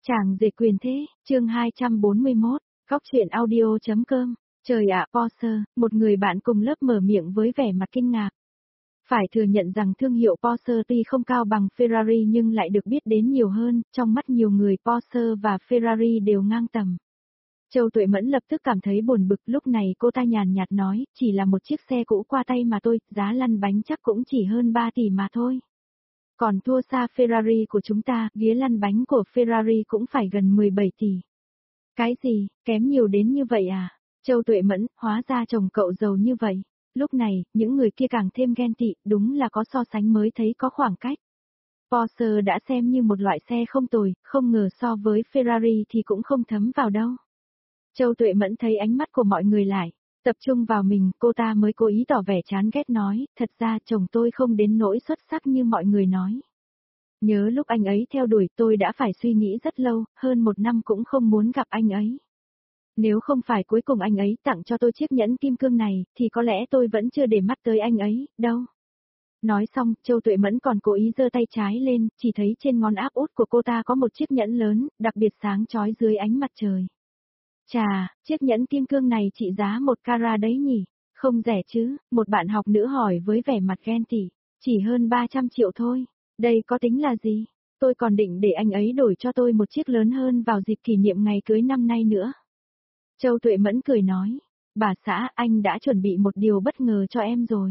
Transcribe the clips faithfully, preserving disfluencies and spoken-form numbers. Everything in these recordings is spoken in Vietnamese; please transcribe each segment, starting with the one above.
Chàng rể quyền thế, chương hai trăm bốn mươi mốt, góc truyện audio.com, trời ạ Porsche, một người bạn cùng lớp mở miệng với vẻ mặt kinh ngạc. Phải thừa nhận rằng thương hiệu Porsche tuy không cao bằng Ferrari nhưng lại được biết đến nhiều hơn, trong mắt nhiều người Porsche và Ferrari đều ngang tầm. Châu Tuệ Mẫn lập tức cảm thấy buồn bực, lúc này cô ta nhàn nhạt nói, chỉ là một chiếc xe cũ qua tay mà thôi, giá lăn bánh chắc cũng chỉ hơn ba tỷ mà thôi. Còn thua xa Ferrari của chúng ta, ghế lăn bánh của Ferrari cũng phải gần mười bảy tỷ. Cái gì, kém nhiều đến như vậy à? Châu Tuệ Mẫn, hóa ra chồng cậu giàu như vậy. Lúc này, những người kia càng thêm ghen tị, đúng là có so sánh mới thấy có khoảng cách. Porsche đã xem như một loại xe không tồi, không ngờ so với Ferrari thì cũng không thấm vào đâu. Châu Tuệ Mẫn thấy ánh mắt của mọi người lại, tập trung vào mình, cô ta mới cố ý tỏ vẻ chán ghét nói, thật ra chồng tôi không đến nỗi xuất sắc như mọi người nói. Nhớ lúc anh ấy theo đuổi tôi đã phải suy nghĩ rất lâu, hơn một năm cũng không muốn gặp anh ấy. Nếu không phải cuối cùng anh ấy tặng cho tôi chiếc nhẫn kim cương này, thì có lẽ tôi vẫn chưa để mắt tới anh ấy, đâu. Nói xong, Châu Tuệ Mẫn còn cố ý giơ tay trái lên, chỉ thấy trên ngón áp út của cô ta có một chiếc nhẫn lớn, đặc biệt sáng chói dưới ánh mặt trời. Chà, chiếc nhẫn kim cương này trị giá một carat đấy nhỉ? Không rẻ chứ, một bạn học nữ hỏi với vẻ mặt ghen tị, chỉ hơn ba trăm triệu thôi. Đây có tính là gì? Tôi còn định để anh ấy đổi cho tôi một chiếc lớn hơn vào dịp kỷ niệm ngày cưới năm nay nữa. Châu Tuệ Mẫn cười nói, bà xã, anh đã chuẩn bị một điều bất ngờ cho em rồi.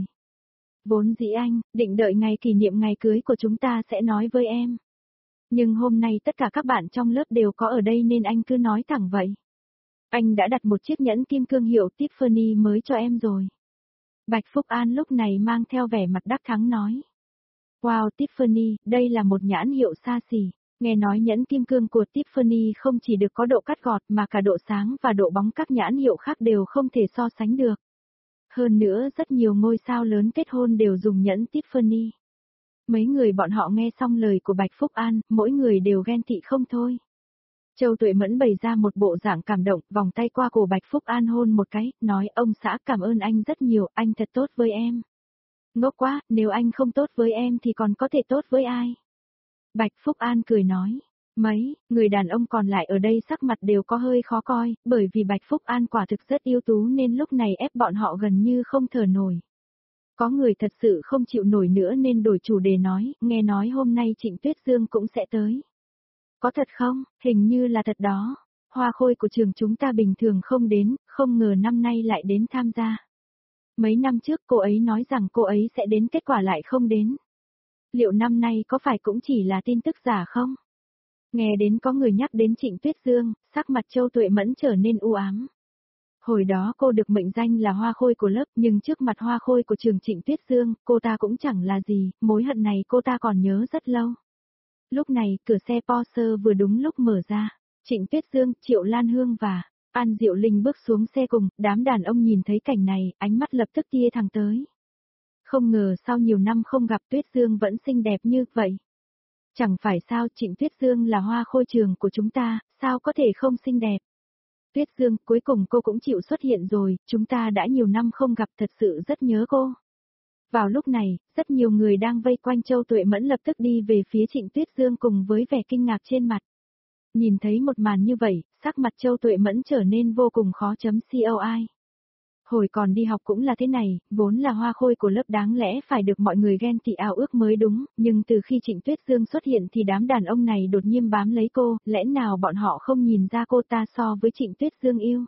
Vốn dĩ anh, định đợi ngày kỷ niệm ngày cưới của chúng ta sẽ nói với em. Nhưng hôm nay tất cả các bạn trong lớp đều có ở đây nên anh cứ nói thẳng vậy. Anh đã đặt một chiếc nhẫn kim cương hiệu Tiffany mới cho em rồi. Bạch Phúc An lúc này mang theo vẻ mặt đắc thắng nói. Wow, Tiffany, đây là một nhãn hiệu xa xỉ. Nghe nói nhẫn kim cương của Tiffany không chỉ được có độ cắt gọt mà cả độ sáng và độ bóng các nhãn hiệu khác đều không thể so sánh được. Hơn nữa rất nhiều ngôi sao lớn kết hôn đều dùng nhẫn Tiffany. Mấy người bọn họ nghe xong lời của Bạch Phúc An, mỗi người đều ghen tị không thôi. Châu Tuệ Mẫn bày ra một bộ dạng cảm động, vòng tay qua cổ Bạch Phúc An hôn một cái, nói ông xã cảm ơn anh rất nhiều, anh thật tốt với em. Ngốc quá, nếu anh không tốt với em thì còn có thể tốt với ai? Bạch Phúc An cười nói, mấy, người đàn ông còn lại ở đây sắc mặt đều có hơi khó coi, bởi vì Bạch Phúc An quả thực rất ưu tú nên lúc này ép bọn họ gần như không thở nổi. Có người thật sự không chịu nổi nữa nên đổi chủ đề nói, nghe nói hôm nay Trịnh Tuyết Dương cũng sẽ tới. Có thật không? Hình như là thật đó. Hoa khôi của trường chúng ta bình thường không đến, không ngờ năm nay lại đến tham gia. Mấy năm trước cô ấy nói rằng cô ấy sẽ đến, kết quả lại không đến. Liệu năm nay có phải cũng chỉ là tin tức giả không? Nghe đến có người nhắc đến Trịnh Tuyết Dương, sắc mặt Châu Tuệ Mẫn trở nên u ám. Hồi đó cô được mệnh danh là hoa khôi của lớp, nhưng trước mặt hoa khôi của trường Trịnh Tuyết Dương, cô ta cũng chẳng là gì, mối hận này cô ta còn nhớ rất lâu. Lúc này, cửa xe Porsche vừa đúng lúc mở ra. Trịnh Tuyết Dương, Triệu Lan Hương và An Diệu Linh bước xuống xe cùng, đám đàn ông nhìn thấy cảnh này, ánh mắt lập tức tia thẳng tới. Không ngờ sau nhiều năm không gặp Tuyết Dương vẫn xinh đẹp như vậy. Chẳng phải sao Trịnh Tuyết Dương là hoa khôi trường của chúng ta, sao có thể không xinh đẹp. Tuyết Dương, cuối cùng cô cũng chịu xuất hiện rồi, chúng ta đã nhiều năm không gặp, thật sự rất nhớ cô. Vào lúc này, rất nhiều người đang vây quanh Châu Tuệ Mẫn lập tức đi về phía Trịnh Tuyết Dương cùng với vẻ kinh ngạc trên mặt. Nhìn thấy một màn như vậy, sắc mặt Châu Tuệ Mẫn trở nên vô cùng khó chấm coi. Hồi còn đi học cũng là thế này, vốn là hoa khôi của lớp đáng lẽ phải được mọi người ghen tị ao ước mới đúng, nhưng từ khi Trịnh Tuyết Dương xuất hiện thì đám đàn ông này đột nhiên bám lấy cô, lẽ nào bọn họ không nhìn ra cô ta so với Trịnh Tuyết Dương yêu?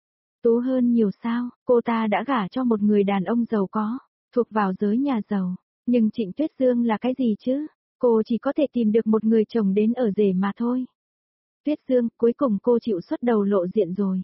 Tú hơn nhiều sao, cô ta đã gả cho một người đàn ông giàu có, thuộc vào giới nhà giàu, nhưng Trịnh Tuyết Dương là cái gì chứ? Cô chỉ có thể tìm được một người chồng đến ở rể mà thôi. Tuyết Dương, cuối cùng cô chịu xuất đầu lộ diện rồi.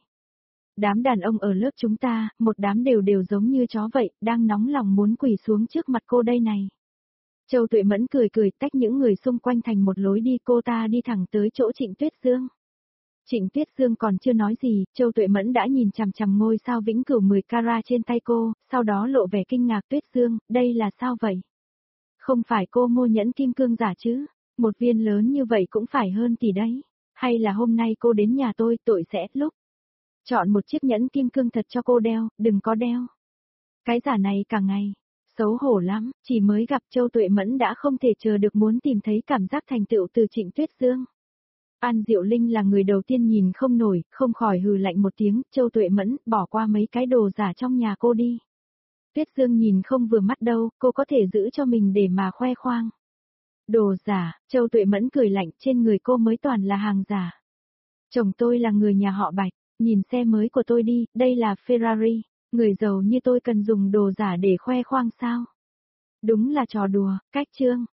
Đám đàn ông ở lớp chúng ta, một đám đều đều giống như chó vậy, đang nóng lòng muốn quỳ xuống trước mặt cô đây này. Châu Tuệ Mẫn cười cười tách những người xung quanh thành một lối đi, cô ta đi thẳng tới chỗ Trịnh Tuyết Dương. Trịnh Tuyết Dương còn chưa nói gì, Châu Tuệ Mẫn đã nhìn chằm chằm ngôi sao vĩnh cửu mười carat trên tay cô, sau đó lộ vẻ kinh ngạc. Tuyết Dương, đây là sao vậy? Không phải cô mua nhẫn kim cương giả chứ? Một viên lớn như vậy cũng phải hơn tỷ đấy. Hay là hôm nay cô đến nhà tôi, tội sẽ lúc chọn một chiếc nhẫn kim cương thật cho cô đeo, đừng có đeo. Cái giả này cả ngày, xấu hổ lắm, chỉ mới gặp Châu Tuệ Mẫn đã không thể chờ được muốn tìm thấy cảm giác thành tựu từ Trịnh Tuyết Dương. An Diệu Linh là người đầu tiên nhìn không nổi, không khỏi hừ lạnh một tiếng, Châu Tuệ Mẫn, bỏ qua mấy cái đồ giả trong nhà cô đi. Tuyết Dương nhìn không vừa mắt đâu, cô có thể giữ cho mình để mà khoe khoang. Đồ giả, Châu Tuệ Mẫn cười lạnh, trên người cô mới toàn là hàng giả. Chồng tôi là người nhà họ Bạch, nhìn xe mới của tôi đi, đây là Ferrari, người giàu như tôi cần dùng đồ giả để khoe khoang sao? Đúng là trò đùa, cách Trương.